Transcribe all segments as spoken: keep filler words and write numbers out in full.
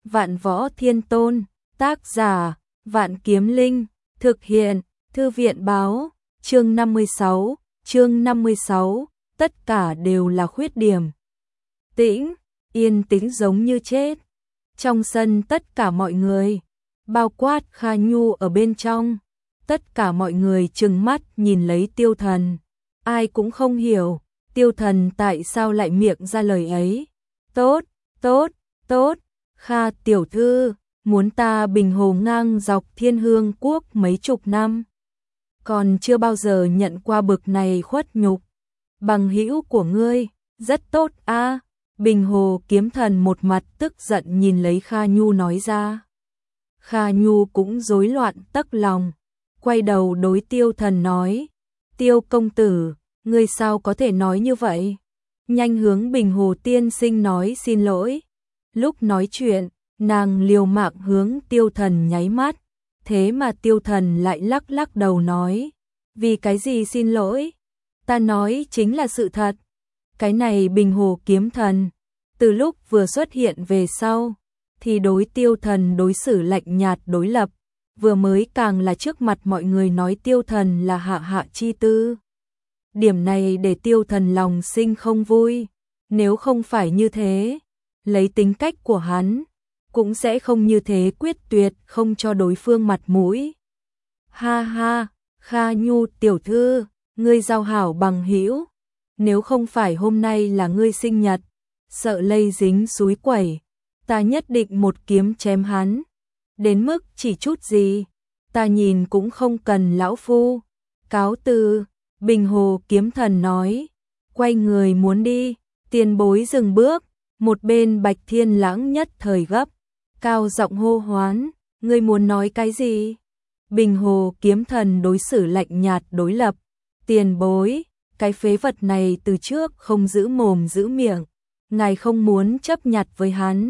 Vạn Võ Thiên Tôn, tác giả, Vạn Kiếm Linh, thực hiện, Thư viện báo, chương năm mươi sáu, chương năm mươi sáu, tất cả đều là khuyết điểm. Tĩnh, yên tĩnh giống như chết. Trong sân tất cả mọi người, bao quát Kha Nhu ở bên trong, tất cả mọi người trừng mắt nhìn lấy Tiêu Thần. Ai cũng không hiểu, Tiêu Thần tại sao lại miệng ra lời ấy. Tốt, tốt, tốt, Kha tiểu thư, muốn ta Bình Hồ ngang dọc Thiên Hương Quốc mấy chục năm. Còn chưa bao giờ nhận qua bực này khuất nhục. Bằng hữu của ngươi, rất tốt a. Bình Hồ Kiếm Thần một mặt tức giận nhìn lấy Kha Nhu nói ra. Kha Nhu cũng rối loạn tấc lòng, quay đầu đối Tiêu Thần nói, Tiêu công tử, ngươi sao có thể nói như vậy? Nhanh hướng Bình Hồ tiên sinh nói xin lỗi. Lúc nói chuyện, nàng liều mạng hướng Tiêu Thần nháy mắt, thế mà Tiêu Thần lại lắc lắc đầu nói, vì cái gì xin lỗi? Ta nói chính là sự thật. Cái này Bình Hồ Kiếm Thần, từ lúc vừa xuất hiện về sau, thì đối Tiêu Thần đối xử lạnh nhạt đối lập, vừa mới càng là trước mặt mọi người nói Tiêu Thần là hạ hạ chi tư. Điểm này để Tiêu Thần lòng sinh không vui, nếu không phải như thế, lấy tính cách của hắn, cũng sẽ không như thế quyết tuyệt không cho đối phương mặt mũi. Ha ha, Kha Nhu tiểu thư, ngươi giao hảo bằng hữu, nếu không phải hôm nay là ngươi sinh nhật, sợ lây dính súi quẩy, ta nhất định một kiếm chém hắn. Đến mức chỉ chút gì, ta nhìn cũng không cần lão phu. Cáo từ, Bình Hồ Kiếm Thần nói, quay người muốn đi, tiền bối dừng bước, một bên Bạch Thiên Lãng nhất thời gấp, cao giọng hô hoán, ngươi muốn nói cái gì? Bình Hồ Kiếm Thần đối xử lạnh nhạt đối lập, tiền bối, cái phế vật này từ trước không giữ mồm giữ miệng, ngài không muốn chấp nhặt với hắn.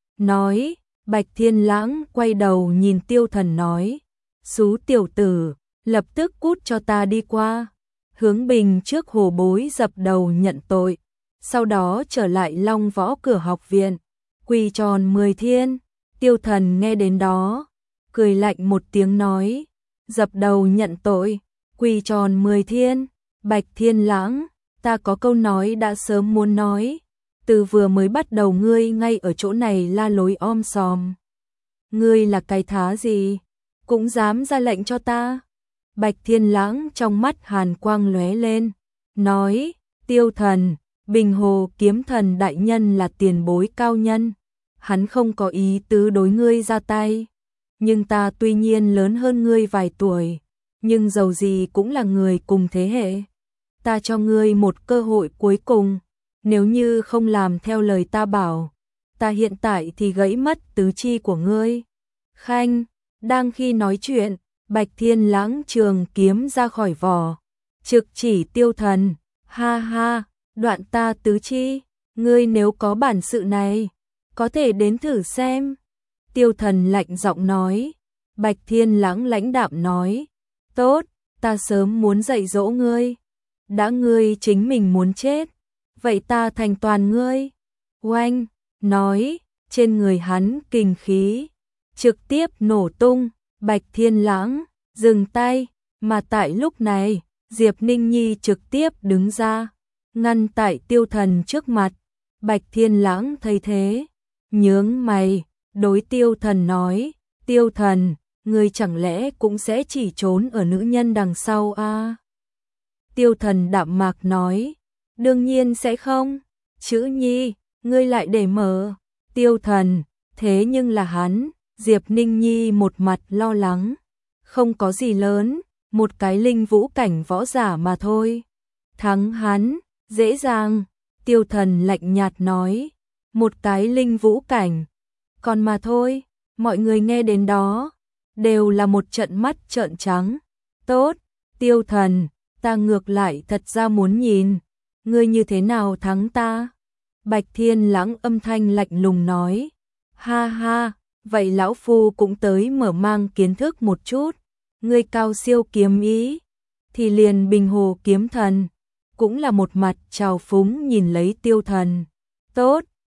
Nói, Bạch Thiên Lãng quay đầu nhìn Tiêu Thần nói, xú tiểu tử, lập tức cút cho ta đi qua. Hướng Bình trước hồ bối dập đầu nhận tội, sau đó trở lại Long Võ cửa học viện, quỳ tròn mười thiên. Tiêu Thần nghe đến đó, cười lạnh một tiếng nói, dập đầu nhận tội, quỳ tròn mười thiên. Bạch Thiên Lãng, ta có câu nói đã sớm muốn nói, từ vừa mới bắt đầu ngươi ngay ở chỗ này la lối om sòm. Ngươi là cái thá gì, cũng dám ra lệnh cho ta? Bạch Thiên Lãng trong mắt hàn quang lóe lên, nói, Tiêu Thần, Bình Hồ Kiếm Thần đại nhân là tiền bối cao nhân, hắn không có ý tứ đối ngươi ra tay, nhưng ta tuy nhiên lớn hơn ngươi vài tuổi, nhưng dầu gì cũng là người cùng thế hệ. Ta cho ngươi một cơ hội cuối cùng, nếu như không làm theo lời ta bảo, ta hiện tại thì gãy mất tứ chi của ngươi. Khanh, đang khi nói chuyện, Bạch Thiên Lãng trường kiếm ra khỏi vỏ, trực chỉ Tiêu Thần, ha ha, đoạn ta tứ chi, ngươi nếu có bản sự này, có thể đến thử xem. Tiêu Thần lạnh giọng nói, Bạch Thiên Lãng lãnh đạm nói, tốt, ta sớm muốn dạy dỗ ngươi, đã ngươi chính mình muốn chết, vậy ta thành toàn ngươi. Oanh, nói, trên người hắn kình khí, trực tiếp nổ tung. Bạch Thiên Lãng, dừng tay, mà tại lúc này, Diệp Ninh Nhi trực tiếp đứng ra, ngăn tại Tiêu Thần trước mặt. Bạch Thiên Lãng thấy thế, nhướng mày, đối Tiêu Thần nói, Tiêu Thần, ngươi chẳng lẽ cũng sẽ chỉ trốn ở nữ nhân đằng sau à? Tiêu Thần đạm mạc nói, đương nhiên sẽ không, chữ Nhi, ngươi lại để mở. Tiêu Thần, thế nhưng là hắn. Diệp Ninh Nhi một mặt lo lắng, không có gì lớn, một cái linh vũ cảnh võ giả mà thôi. Thắng hắn, dễ dàng. Tiêu Thần lạnh nhạt nói, một cái linh vũ cảnh, còn mà thôi. Mọi người nghe đến đó, đều là một trận mắt trợn trắng. Tốt, Tiêu Thần, ta ngược lại thật ra muốn nhìn, ngươi như thế nào thắng ta. Bạch Thiên Lãng âm thanh lạnh lùng nói, ha ha. Vậy lão phu cũng tới mở mang kiến thức một chút, ngươi cao siêu kiếm ý, thì liền Bình Hồ Kiếm Thần, cũng là một mặt trào phúng nhìn lấy Tiêu Thần. Tốt,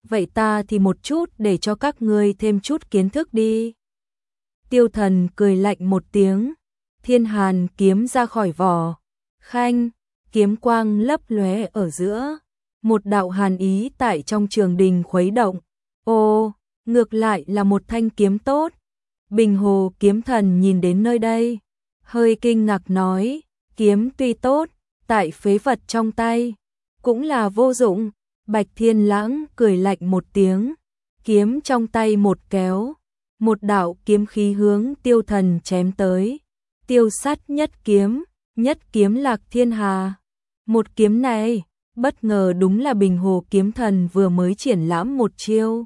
vậy ta thì một chút để cho các ngươi thêm chút kiến thức đi. Tiêu Thần cười lạnh một tiếng, Thiên Hàn kiếm ra khỏi vỏ, khanh, kiếm quang lấp lóe ở giữa, một đạo hàn ý tại trong trường đình khuấy động. Ô, ngược lại là một thanh kiếm tốt. Bình Hồ kiếm thần nhìn đến nơi đây, hơi kinh ngạc nói, kiếm tuy tốt, tại phế vật trong tay, cũng là vô dụng. Bạch Thiên Lãng cười lạnh một tiếng, kiếm trong tay một kéo, một đạo kiếm khí hướng Tiêu Thần chém tới. Tiêu sát nhất kiếm, nhất kiếm lạc thiên hà. Một kiếm này, bất ngờ đúng là Bình Hồ kiếm thần vừa mới triển lãm một chiêu.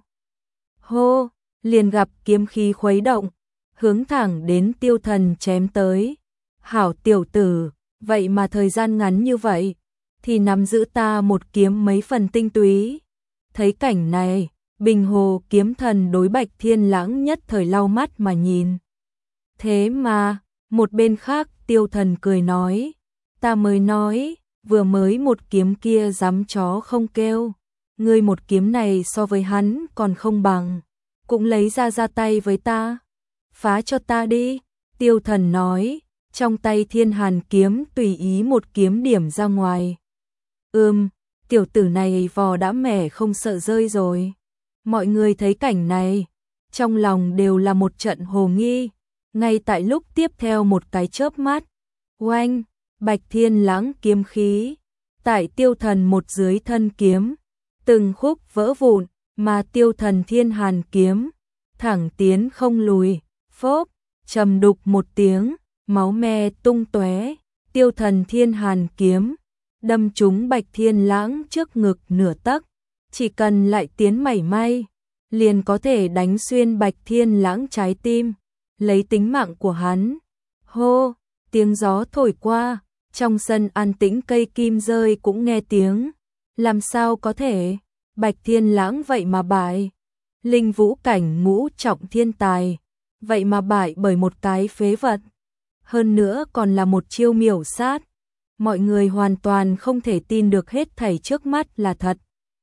Hô, liền gặp kiếm khí khuấy động, hướng thẳng đến Tiêu Thần chém tới. Hảo tiểu tử, vậy mà thời gian ngắn như vậy, thì nắm giữ ta một kiếm mấy phần tinh túy. Thấy cảnh này, Bình Hồ kiếm thần đối Bạch Thiên Lãng nhất thời lau mắt mà nhìn. Thế mà, một bên khác Tiêu Thần cười nói, ta mới nói, vừa mới một kiếm kia dám chó không kêu, ngươi một kiếm này so với hắn còn không bằng, cũng lấy ra ra tay với ta, phá cho ta đi. Tiêu Thần nói, trong tay Thiên Hàn kiếm tùy ý một kiếm điểm ra ngoài. Ừm, tiểu tử này vò đã mẻ không sợ rơi rồi. Mọi người thấy cảnh này, trong lòng đều là một trận hồ nghi. Ngay tại lúc tiếp theo một cái chớp mắt, oanh, Bạch Thiên Lãng kiếm khí, tại Tiêu Thần một dưới thân kiếm, từng khúc vỡ vụn, mà Tiêu Thần Thiên Hàn kiếm, thẳng tiến không lùi, phốp, trầm đục một tiếng, máu me tung tóe. Tiêu Thần Thiên Hàn kiếm đâm trúng Bạch Thiên Lãng trước ngực nửa tấc, chỉ cần lại tiến mảy may, liền có thể đánh xuyên Bạch Thiên Lãng trái tim, lấy tính mạng của hắn. Hô, tiếng gió thổi qua, trong sân an tĩnh cây kim rơi cũng nghe tiếng. Làm sao có thể, Bạch Thiên Lãng vậy mà bại. Linh vũ cảnh ngũ trọng thiên tài, vậy mà bại bởi một cái phế vật. Hơn nữa còn là một chiêu miểu sát. Mọi người hoàn toàn không thể tin được hết thảy trước mắt là thật.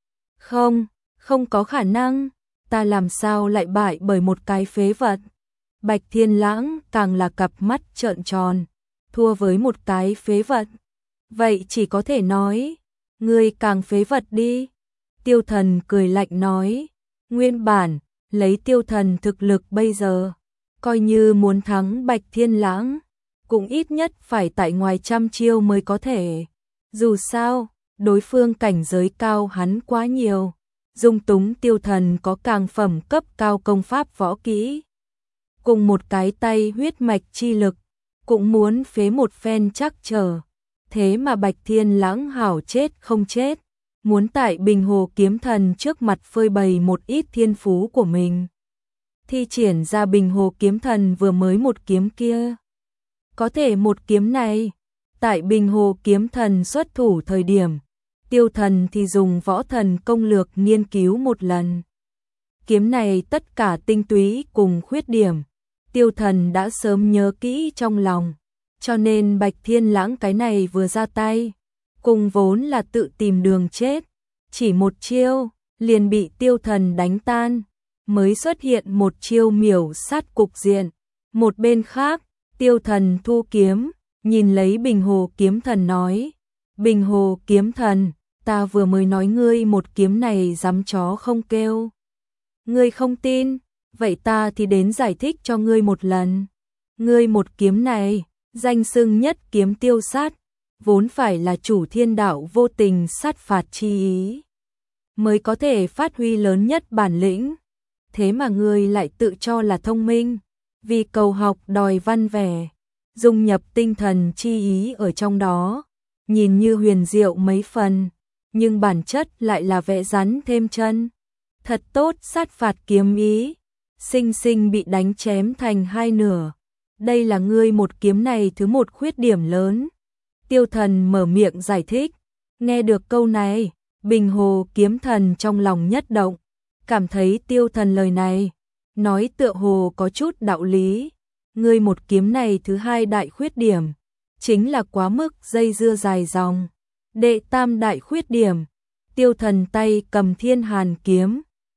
Không, không có khả năng, ta làm sao lại bại bởi một cái phế vật. Bạch Thiên Lãng càng là cặp mắt trợn tròn, thua với một cái phế vật. Vậy chỉ có thể nói, ngươi càng phế vật đi. Tiêu Thần cười lạnh nói, nguyên bản, lấy Tiêu Thần thực lực bây giờ, coi như muốn thắng Bạch Thiên Lãng, cũng ít nhất phải tại ngoài trăm chiêu mới có thể. Dù sao, đối phương cảnh giới cao hắn quá nhiều, dung túng Tiêu Thần có càng phẩm cấp cao công pháp võ kỹ. Cùng một cái tay huyết mạch chi lực, cũng muốn phế một phen chắc trở. Thế mà Bạch Thiên Lãng hảo chết không chết, muốn tại Bình Hồ kiếm thần trước mặt phơi bày một ít thiên phú của mình. Thi triển ra Bình Hồ kiếm thần vừa mới một kiếm kia. Có thể một kiếm này, tại Bình Hồ kiếm thần xuất thủ thời điểm, Tiêu Thần thì dùng võ thần công lược nghiên cứu một lần. Kiếm này tất cả tinh túy cùng khuyết điểm, Tiêu Thần đã sớm nhớ kỹ trong lòng, cho nên Bạch Thiên Lãng cái này vừa ra tay, cùng vốn là tự tìm đường chết, chỉ một chiêu, liền bị Tiêu Thần đánh tan, mới xuất hiện một chiêu miểu sát cục diện. Một bên khác, Tiêu Thần thu kiếm, nhìn lấy Bình Hồ kiếm thần nói, Bình Hồ kiếm thần, ta vừa mới nói ngươi một kiếm này dám chó không kêu. Ngươi không tin, vậy ta thì đến giải thích cho ngươi một lần. Ngươi một kiếm này, danh xưng nhất kiếm tiêu sát, vốn phải là chủ thiên đạo vô tình sát phạt chi ý, mới có thể phát huy lớn nhất bản lĩnh. Thế mà ngươi lại tự cho là thông minh, vì cầu học đòi văn vẻ, dung nhập tinh thần chi ý ở trong đó, nhìn như huyền diệu mấy phần, nhưng bản chất lại là vẽ rắn thêm chân. Thật tốt sát phạt kiếm ý, sinh sinh bị đánh chém thành hai nửa. Đây là ngươi một kiếm này thứ một khuyết điểm lớn. Tiêu Thần mở miệng giải thích. Nghe được câu này, Bình Hồ kiếm thần trong lòng nhất động, cảm thấy Tiêu Thần lời này nói tựa hồ có chút đạo lý. Ngươi một kiếm này thứ hai đại khuyết điểm, chính là quá mức dây dưa dài dòng. Đệ tam đại khuyết điểm, Tiêu Thần tay cầm Thiên Hàn kiếm,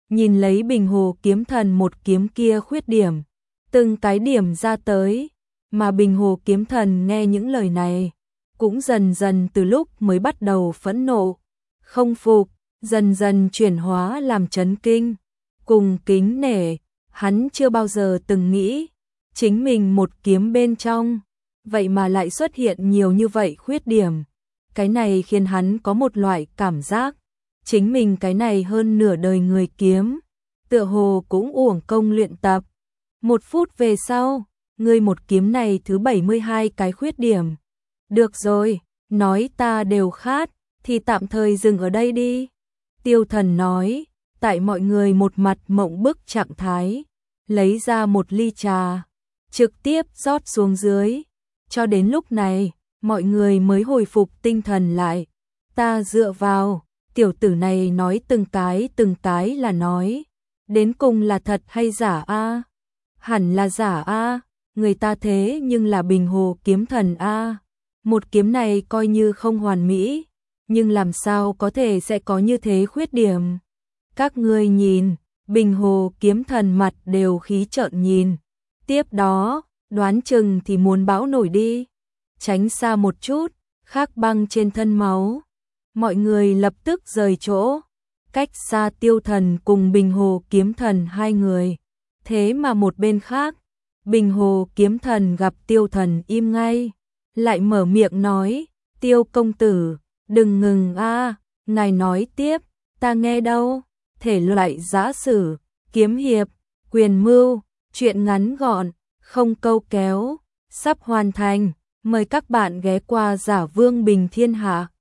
nhìn lấy Bình Hồ kiếm thần một kiếm kia khuyết điểm, từng cái điểm ra tới, mà Bình Hồ kiếm thần nghe những lời này, cũng dần dần từ lúc mới bắt đầu phẫn nộ, không phục, dần dần chuyển hóa làm chấn kinh, cùng kính nể, hắn chưa bao giờ từng nghĩ, chính mình một kiếm bên trong, vậy mà lại xuất hiện nhiều như vậy khuyết điểm. Cái này khiến hắn có một loại cảm giác, chính mình cái này hơn nửa đời người kiếm, tựa hồ cũng uổng công luyện tập. Một phút về sau, ngươi một kiếm này thứ bảy mươi hai cái khuyết điểm. Được rồi, nói ta đều khát, thì tạm thời dừng ở đây đi. Tiêu Thần nói, tại mọi người một mặt mộng bức trạng thái, lấy ra một ly trà, trực tiếp rót xuống dưới. Cho đến lúc này, mọi người mới hồi phục tinh thần lại. Ta dựa vào, tiểu tử này nói từng cái từng cái là nói, đến cùng là thật hay giả a? Hẳn là giả a, người ta thế nhưng là Bình Hồ kiếm thần a. Một kiếm này coi như không hoàn mỹ, nhưng làm sao có thể sẽ có như thế khuyết điểm. Các ngươi nhìn, Bình Hồ kiếm thần mặt đều khí trợn nhìn. Tiếp đó, đoán chừng thì muốn bão nổi đi. Tránh xa một chút, khắc băng trên thân máu. Mọi người lập tức rời chỗ, cách xa Tiêu Thần cùng Bình Hồ kiếm thần hai người. Thế mà một bên khác, Bình Hồ kiếm thần gặp Tiêu Thần im ngay, lại mở miệng nói, Tiêu công tử, đừng ngừng a, ngài nói tiếp, ta nghe đâu. Thể loại giã sử, kiếm hiệp, quyền mưu, chuyện ngắn gọn, không câu kéo, sắp hoàn thành. Mời các bạn ghé qua Giả Vương Bình Thiên Hạ.